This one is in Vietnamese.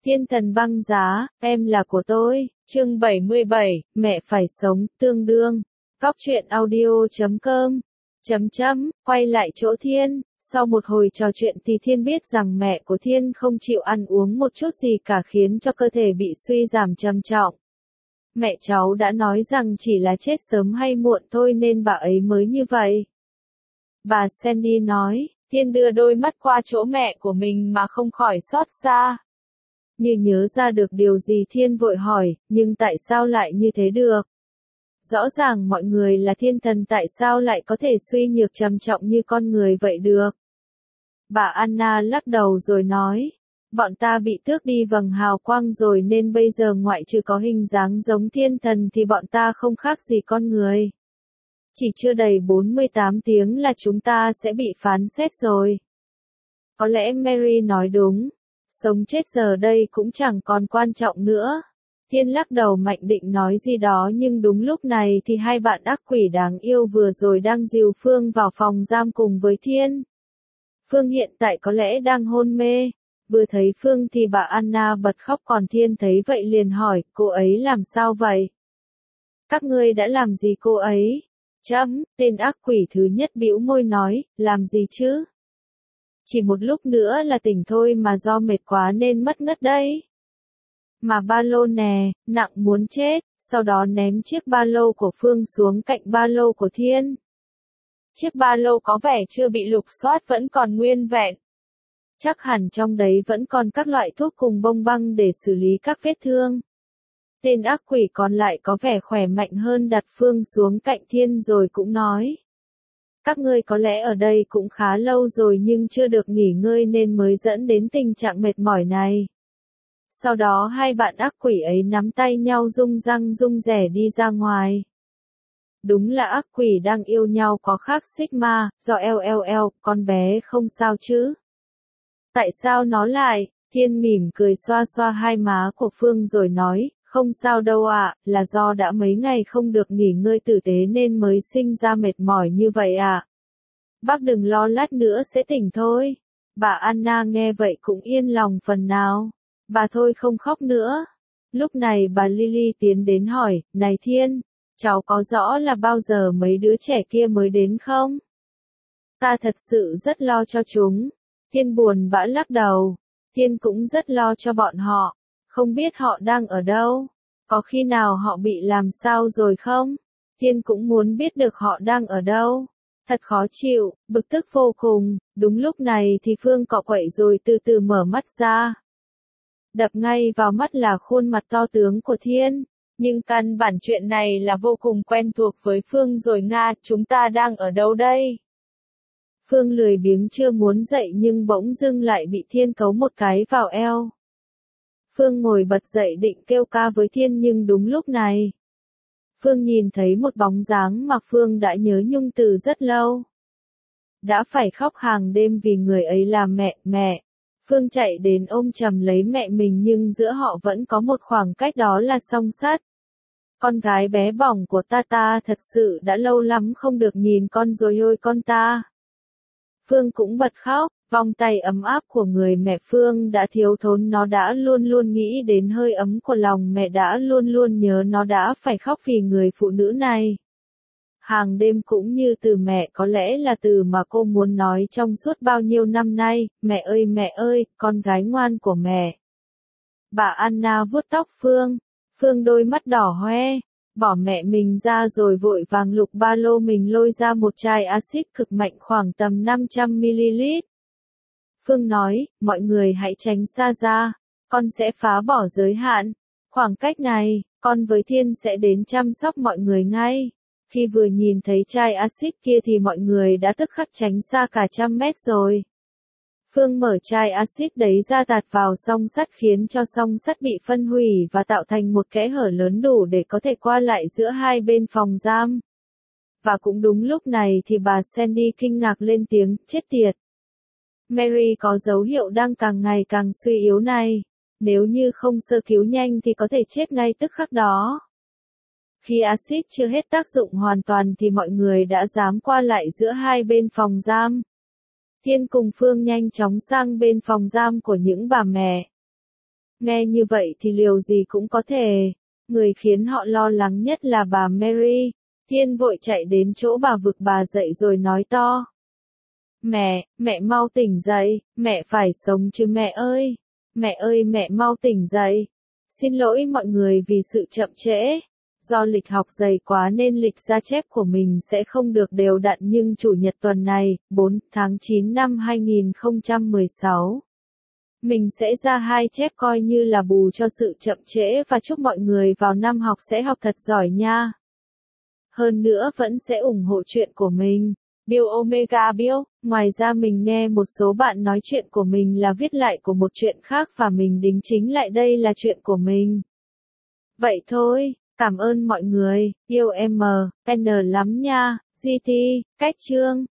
Thiên thần băng giá, em là của tôi, chương 77, mẹ phải sống, tương đương. Góc truyện audio.com. Quay lại chỗ Thiên, sau một hồi trò chuyện thì Thiên biết rằng mẹ của Thiên không chịu ăn uống một chút gì cả khiến cho cơ thể bị suy giảm trầm trọng. Mẹ cháu đã nói rằng chỉ là chết sớm hay muộn thôi nên bà ấy mới như vậy. Bà Sandy nói, Thiên đưa đôi mắt qua chỗ mẹ của mình mà không khỏi xót xa. Như nhớ ra được điều gì Thiên vội hỏi, nhưng tại sao lại như thế được? Rõ ràng mọi người là thiên thần tại sao lại có thể suy nhược trầm trọng như con người vậy được? Bà Anna lắc đầu rồi nói, bọn ta bị tước đi vầng hào quang rồi nên bây giờ ngoại trừ có hình dáng giống thiên thần thì bọn ta không khác gì con người. Chỉ chưa đầy 48 tiếng là chúng ta sẽ bị phán xét rồi. Có lẽ Mary nói đúng. Sống chết giờ đây cũng chẳng còn quan trọng nữa. Thiên lắc đầu mạnh định nói gì đó nhưng đúng lúc này thì hai bạn ác quỷ đáng yêu vừa rồi đang dìu Phương vào phòng giam cùng với Thiên. Phương hiện tại có lẽ đang hôn mê. Vừa thấy Phương thì bà Anna bật khóc còn Thiên thấy vậy liền hỏi, cô ấy làm sao vậy? Các ngươi đã làm gì cô ấy? Tên ác quỷ thứ nhất bĩu môi nói, làm gì chứ? Chỉ một lúc nữa là tỉnh thôi mà do mệt quá nên mất ngất đấy. Mà ba lô nè, nặng muốn chết, sau đó ném chiếc ba lô của Phương xuống cạnh ba lô của Thiên. Chiếc ba lô có vẻ chưa bị lục soát vẫn còn nguyên vẹn. Chắc hẳn trong đấy vẫn còn các loại thuốc cùng bông băng để xử lý các vết thương. Tên ác quỷ còn lại có vẻ khỏe mạnh hơn đặt Phương xuống cạnh Thiên rồi cũng nói. Các ngươi có lẽ ở đây cũng khá lâu rồi nhưng chưa được nghỉ ngơi nên mới dẫn đến tình trạng mệt mỏi này. Sau đó hai bạn ác quỷ ấy nắm tay nhau rung răng rung rẻ đi ra ngoài. Đúng là ác quỷ đang yêu nhau có khác Sigma, do con bé không sao chứ. Tại sao nó lại? Thiên mỉm cười xoa xoa hai má của Phương rồi nói, không sao đâu ạ, là do đã mấy ngày không được nghỉ ngơi tử tế nên mới sinh ra mệt mỏi như vậy ạ. Bác đừng lo lát nữa sẽ tỉnh thôi. Bà Anna nghe vậy cũng yên lòng phần nào. Bà thôi không khóc nữa. Lúc này bà Lily tiến đến hỏi, này Thiên, cháu có rõ là bao giờ mấy đứa trẻ kia mới đến không? Ta thật sự rất lo cho chúng. Thiên buồn bã lắc đầu. Thiên cũng rất lo cho bọn họ. Không biết họ đang ở đâu? Có khi nào họ bị làm sao rồi không? Thiên cũng muốn biết được họ đang ở đâu. Thật khó chịu, bực tức vô cùng. Đúng lúc này thì Phương cọ quậy rồi từ từ mở mắt ra. Đập ngay vào mắt là khuôn mặt to tướng của Thiên. Nhưng căn bản chuyện này là vô cùng quen thuộc với Phương rồi Nga, chúng ta đang ở đâu đây? Phương lười biếng chưa muốn dậy nhưng bỗng dưng lại bị Thiên cấu một cái vào eo. Phương ngồi bật dậy định kêu ca với Thiên nhưng đúng lúc này. Phương nhìn thấy một bóng dáng mà Phương đã nhớ nhung từ rất lâu. Đã phải khóc hàng đêm vì người ấy là mẹ. Phương chạy đến ôm chầm lấy mẹ mình nhưng giữa họ vẫn có một khoảng cách đó là song sắt. Con gái bé bỏng của ta thật sự đã lâu lắm không được nhìn con rồi ôi con ta. Phương cũng bật khóc, vòng tay ấm áp của người mẹ Phương đã thiếu thốn nó đã luôn luôn nghĩ đến hơi ấm của lòng mẹ đã luôn luôn nhớ nó đã phải khóc vì người phụ nữ này. Hàng đêm cũng như từ mẹ có lẽ là từ mà cô muốn nói trong suốt bao nhiêu năm nay, mẹ ơi, con gái ngoan của mẹ. Bà Anna vuốt tóc Phương đôi mắt đỏ hoe, bỏ mẹ mình ra rồi vội vàng lục ba lô mình lôi ra một chai axit cực mạnh khoảng tầm 500ml. Phương nói, mọi người hãy tránh xa ra, con sẽ phá bỏ giới hạn. Khoảng cách này, con với Thiên sẽ đến chăm sóc mọi người ngay. Khi vừa nhìn thấy chai axit kia thì mọi người đã tức khắc tránh xa cả 100 mét rồi. Phương mở chai axit đấy ra tạt vào song sắt khiến cho song sắt bị phân hủy và tạo thành một kẽ hở lớn đủ để có thể qua lại giữa hai bên phòng giam. Và cũng đúng lúc này thì bà Sandy kinh ngạc lên tiếng, chết tiệt. Mary có dấu hiệu đang càng ngày càng suy yếu này. Nếu như không sơ cứu nhanh thì có thể chết ngay tức khắc đó. Khi axit chưa hết tác dụng hoàn toàn thì mọi người đã dám qua lại giữa hai bên phòng giam. Thiên cùng Phương nhanh chóng sang bên phòng giam của những bà mẹ. Nghe như vậy thì liều gì cũng có thể. Người khiến họ lo lắng nhất là bà Mary. Thiên vội chạy đến chỗ bà vực bà dậy rồi nói to. Mẹ mau tỉnh dậy, mẹ phải sống chứ mẹ ơi. Mẹ ơi mẹ mau tỉnh dậy. Xin lỗi mọi người vì sự chậm trễ. Do lịch học dày quá nên lịch ghi chép của mình sẽ không được đều đặn nhưng chủ nhật tuần này, 4 tháng 9 năm 2016. Mình sẽ ra 2 chép coi như là bù cho sự chậm trễ và chúc mọi người vào năm học sẽ học thật giỏi nha. Hơn nữa vẫn sẽ ủng hộ chuyện của mình. Bill Omega Bill, ngoài ra mình nghe một số bạn nói chuyện của mình là viết lại của một chuyện khác và mình đính chính lại đây là chuyện của mình. Vậy thôi, cảm ơn mọi người, yêu em N lắm nha, GT, cách chương.